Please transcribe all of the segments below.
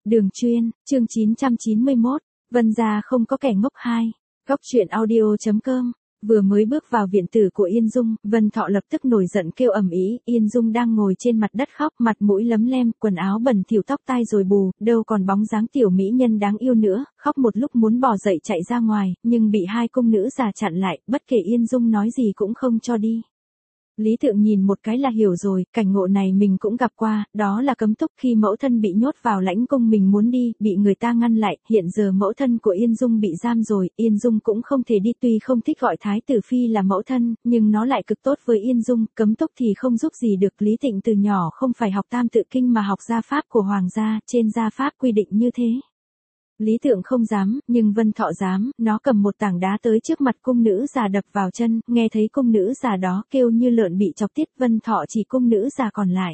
Đường Chuyên, chương 991, Vân gia không có kẻ ngốc 2. Góc truyện audio.com. Vừa mới bước vào viện tử của Yên Dung, Vân Thọ lập tức nổi giận kêu ầm ĩ. Yên Dung đang ngồi trên mặt đất khóc, mặt mũi lấm lem, quần áo bẩn thỉu, tóc tai rối bù, đâu còn bóng dáng tiểu mỹ nhân đáng yêu nữa. Khóc một lúc muốn bò dậy chạy ra ngoài, nhưng bị hai cung nữ già chặn lại, bất kể Yên Dung nói gì cũng không cho đi. Lý Thượng nhìn một cái là hiểu rồi, cảnh ngộ này mình cũng gặp qua, đó là cấm túc khi mẫu thân bị nhốt vào lãnh cung, mình muốn đi, bị người ta ngăn lại, hiện giờ mẫu thân của Yên Dung bị giam rồi, Yên Dung cũng không thể đi, tuy không thích gọi Thái tử Phi là mẫu thân, nhưng nó lại cực tốt với Yên Dung, cấm túc thì không giúp gì được. Lý Tịnh từ nhỏ không phải học tam tự kinh mà học gia pháp của hoàng gia, trên gia pháp quy định như thế. Lý Thượng không dám, nhưng Vân Thọ dám, nó cầm một tảng đá tới trước mặt cung nữ già đập vào chân, nghe thấy cung nữ già đó kêu như lợn bị chọc tiết, Vân Thọ chỉ cung nữ già còn lại.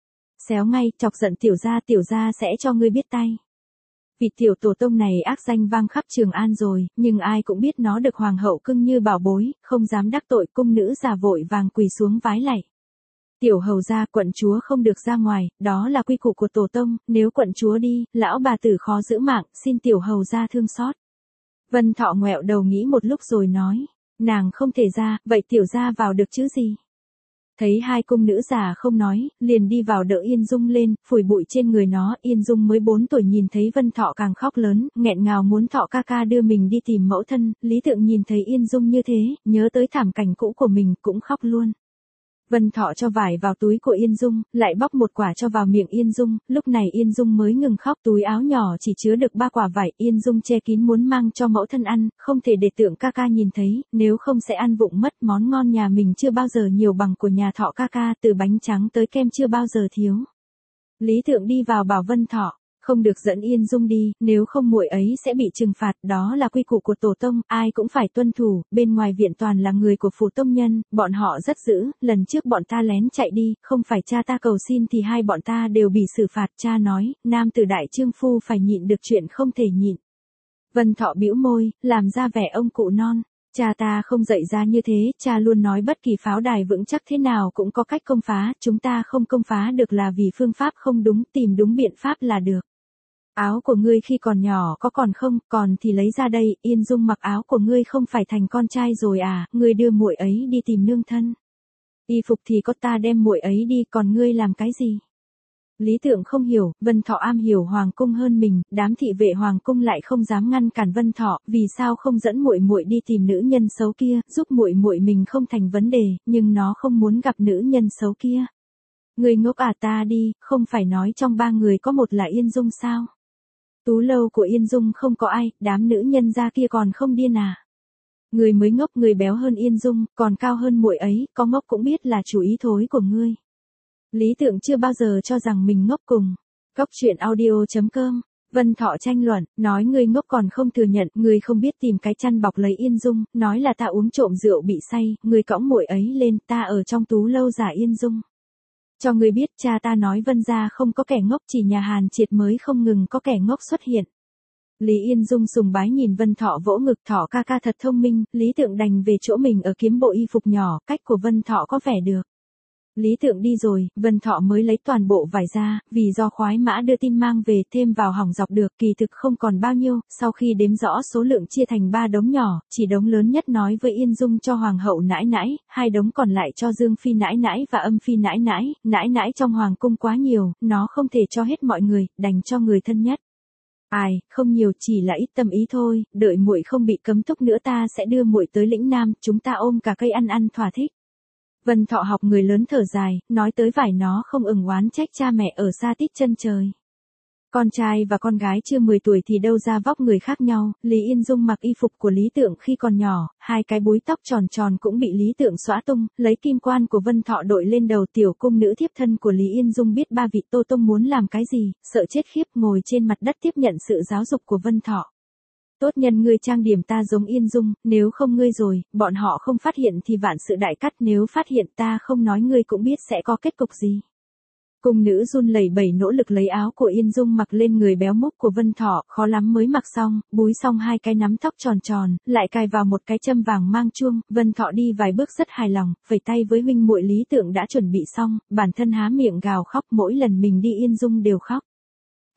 Xéo ngay, chọc giận tiểu gia sẽ cho ngươi biết tay. Vị tiểu tổ tông này ác danh vang khắp Trường An rồi, nhưng ai cũng biết nó được hoàng hậu cưng như bảo bối, không dám đắc tội. Cung nữ già vội vàng quỳ xuống vái lạy. Tiểu hầu gia, quận chúa không được ra ngoài, đó là quy củ của tổ tông, nếu quận chúa đi, lão bà tử khó giữ mạng, xin tiểu hầu gia thương xót. Vân Thọ ngoẹo đầu nghĩ một lúc rồi nói, nàng không thể ra, vậy tiểu gia vào được chứ gì? Thấy hai cung nữ già không nói, liền đi vào đỡ Yên Dung lên, phủi bụi trên người nó. Yên Dung mới 4 tuổi nhìn thấy Vân Thọ càng khóc lớn, nghẹn ngào muốn Thọ ca ca đưa mình đi tìm mẫu thân. Lý Thượng nhìn thấy Yên Dung như thế, nhớ tới thảm cảnh cũ của mình, cũng khóc luôn. Vân Thọ cho vải vào túi của Yên Dung, lại bóc một quả cho vào miệng Yên Dung, lúc này Yên Dung mới ngừng khóc. Túi áo nhỏ chỉ chứa được 3 quả vải, Yên Dung che kín muốn mang cho mẫu thân ăn, không thể để Tượng ca ca nhìn thấy, nếu không sẽ ăn vụng mất. Món ngon nhà mình chưa bao giờ nhiều bằng của nhà Thọ ca ca, từ bánh trắng tới kem chưa bao giờ thiếu. Lý Thượng đi vào bảo Vân Thọ, không được dẫn Yên Dung đi, nếu không muội ấy sẽ bị trừng phạt, đó là quy củ của tổ tông, ai cũng phải tuân thủ. Bên ngoài viện toàn là người của phủ tông nhân, bọn họ rất dữ, lần trước bọn ta lén chạy đi, không phải cha ta cầu xin thì hai bọn ta đều bị xử phạt. Cha nói, nam tử đại trương phu phải nhịn được chuyện không thể nhịn. Vân Thọ bĩu môi, làm ra vẻ ông cụ non. Cha ta không dạy ra như thế, cha luôn nói bất kỳ pháo đài vững chắc thế nào cũng có cách công phá, chúng ta không công phá được là vì phương pháp không đúng, tìm đúng biện pháp là được. Áo của ngươi khi còn nhỏ có còn không, còn thì lấy ra đây. Yên Dung mặc áo của ngươi không phải thành con trai rồi à, ngươi đưa muội ấy đi tìm nương thân. Y phục thì có ta đem muội ấy đi, còn ngươi làm cái gì? Lý Thượng không hiểu, Vân Thọ am hiểu hoàng cung hơn mình, đám thị vệ hoàng cung lại không dám ngăn cản Vân Thọ, vì sao không dẫn muội muội đi tìm nữ nhân xấu kia, giúp muội muội mình không thành vấn đề, nhưng nó không muốn gặp nữ nhân xấu kia. Ngươi ngốc à, ta đi, không phải nói trong 3 người có một là Yên Dung sao? Tú lâu của Yên Dung không có ai, đám nữ nhân gia kia còn không điên à? Người mới ngốc, người béo hơn Yên Dung, còn cao hơn muội ấy, có ngốc cũng biết là chủ ý thối của ngươi. Lý Thượng chưa bao giờ cho rằng mình ngốc cùng. Góc truyện audio.com. Vân Thọ tranh luận, nói ngươi ngốc còn không thừa nhận, ngươi không biết tìm cái chăn bọc lấy Yên Dung, nói là ta uống trộm rượu bị say, ngươi cõng muội ấy lên, ta ở trong tú lâu giả Yên Dung. Cho ngươi biết, cha ta nói Vân gia không có kẻ ngốc, chỉ nhà Hàn Triệt mới không ngừng có kẻ ngốc xuất hiện. Lý Yên Dung sùng bái nhìn Vân Thọ vỗ ngực, Thọ ca ca thật thông minh. Lý Thượng đành về chỗ mình ở kiếm bộ y phục nhỏ, cách của Vân Thọ có vẻ được. Lý Thượng đi rồi, Vân Thọ mới lấy toàn bộ vải ra, vì do khoái mã đưa tin mang về, thêm vào hỏng dọc được, kỳ thực không còn bao nhiêu. Sau khi đếm rõ số lượng chia thành 3 đống nhỏ, chỉ đống lớn nhất nói với Yên Dung cho hoàng hậu nãi nãi, 2 đống còn lại cho Dương phi nãi nãi và Âm phi nãi nãi. Nãi nãi trong hoàng cung quá nhiều, nó không thể cho hết mọi người, đành cho người thân nhất. Ai, không nhiều, chỉ là ít tâm ý thôi, đợi muội không bị cấm túc nữa ta sẽ đưa muội tới lĩnh Nam, chúng ta ôm cả cây ăn thỏa thích. Vân Thọ học người lớn thở dài, nói tới vải nó không oán trách cha mẹ ở xa tít chân trời. Con trai và con gái chưa 10 tuổi thì đâu ra vóc người khác nhau. Lý Yên Dung mặc y phục của Lý Tượng khi còn nhỏ, 2 cái búi tóc tròn tròn cũng bị Lý Tượng xõa tung, lấy kim quan của Vân Thọ đội lên đầu. Tiểu cung nữ thiếp thân của Lý Yên Dung biết 3 vị Tô Tông muốn làm cái gì, sợ chết khiếp ngồi trên mặt đất tiếp nhận sự giáo dục của Vân Thọ. Tốt nhân ngươi trang điểm ta giống Yên Dung, nếu không ngươi rồi, bọn họ không phát hiện thì vạn sự đại cắt, nếu phát hiện ta không nói ngươi cũng biết sẽ có kết cục gì. Cung nữ run lẩy bẩy nỗ lực lấy áo của Yên Dung mặc lên người béo múc của Vân Thọ, khó lắm mới mặc xong, búi xong 2 cái nắm tóc tròn tròn, lại cài vào một cái châm vàng mang chuông. Vân Thọ đi vài bước rất hài lòng, vẫy tay với huynh muội Lý Tượng đã chuẩn bị xong, bản thân há miệng gào khóc, mỗi lần mình đi Yên Dung đều khóc.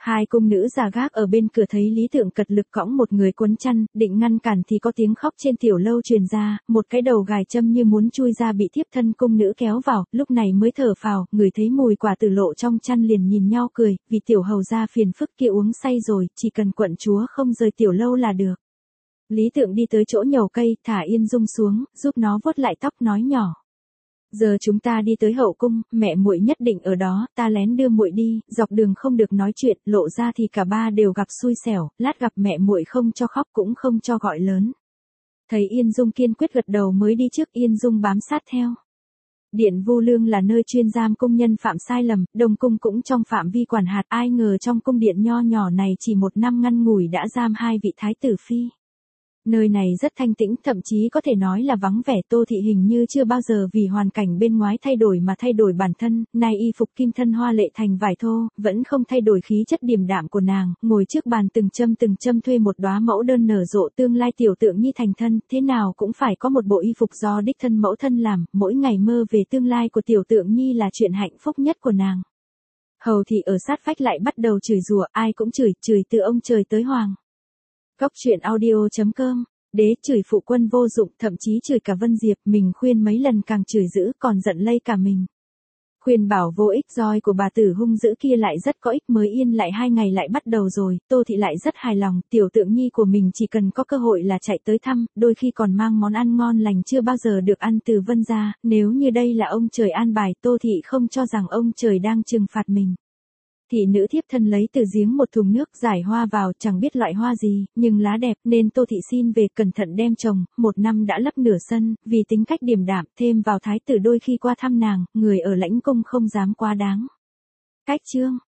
Hai cung nữ già gác ở bên cửa thấy Lý Tượng cật lực cõng một người quấn chăn, định ngăn cản thì có tiếng khóc trên tiểu lâu truyền ra, một cái đầu gài châm như muốn chui ra bị thiếp thân cung nữ kéo vào, lúc này mới thở phào, người thấy mùi quả tử lộ trong chăn liền nhìn nhau cười, vì tiểu hầu gia phiền phức kia uống say rồi, chỉ cần quận chúa không rời tiểu lâu là được. Lý Tượng đi tới chỗ nhầu cây, thả Yên Dung xuống, giúp nó vuốt lại tóc nói nhỏ. Giờ chúng ta đi tới hậu cung, mẹ muội nhất định ở đó, ta lén đưa muội đi, dọc đường không được nói chuyện, lộ ra thì cả ba đều gặp xui xẻo, lát gặp mẹ muội không cho khóc cũng không cho gọi lớn. Thấy Yên Dung kiên quyết gật đầu mới đi trước, Yên Dung bám sát theo. Điện Vu Lương là nơi chuyên giam công nhân phạm sai lầm, Đông cung cũng trong phạm vi quản hạt, ai ngờ trong cung điện nho nhỏ này chỉ một năm ngăn ngủi đã giam hai vị thái tử phi. Nơi này rất thanh tĩnh, thậm chí có thể nói là vắng vẻ. Tô Thị hình như chưa bao giờ vì hoàn cảnh bên ngoài thay đổi mà thay đổi bản thân, nay y phục kim thân hoa lệ thành vải thô, vẫn không thay đổi khí chất điềm đạm của nàng, ngồi trước bàn từng châm thuê một đóa mẫu đơn nở rộ, tương lai tiểu tượng nhi thành thân, thế nào cũng phải có một bộ y phục do đích thân mẫu thân làm, mỗi ngày mơ về tương lai của tiểu tượng nhi là chuyện hạnh phúc nhất của nàng. Hầu Thị ở sát vách lại bắt đầu chửi rủa, ai cũng chửi từ ông trời tới hoàng. Góc truyện audio.com, đế chửi phụ quân vô dụng, thậm chí chửi cả Vân Diệp, mình khuyên mấy lần càng chửi dữ, còn giận lây cả mình. Khuyên bảo vô ích, roi của bà tử hung dữ kia lại rất có ích, mới yên lại 2 ngày lại bắt đầu rồi, Tô Thị lại rất hài lòng, tiểu tượng nhi của mình chỉ cần có cơ hội là chạy tới thăm, đôi khi còn mang món ăn ngon lành chưa bao giờ được ăn từ Vân gia, nếu như đây là ông trời an bài, Tô Thị không cho rằng ông trời đang trừng phạt mình. Thị nữ thiếp thân lấy từ giếng một thùng nước, giải hoa vào, chẳng biết loại hoa gì, nhưng lá đẹp, nên Tô Thị xin về cẩn thận đem trồng, 1 năm đã lấp nửa sân, vì tính cách điềm đạm, thêm vào thái tử đôi khi qua thăm nàng, người ở lãnh cung không dám quá đáng. Cách chương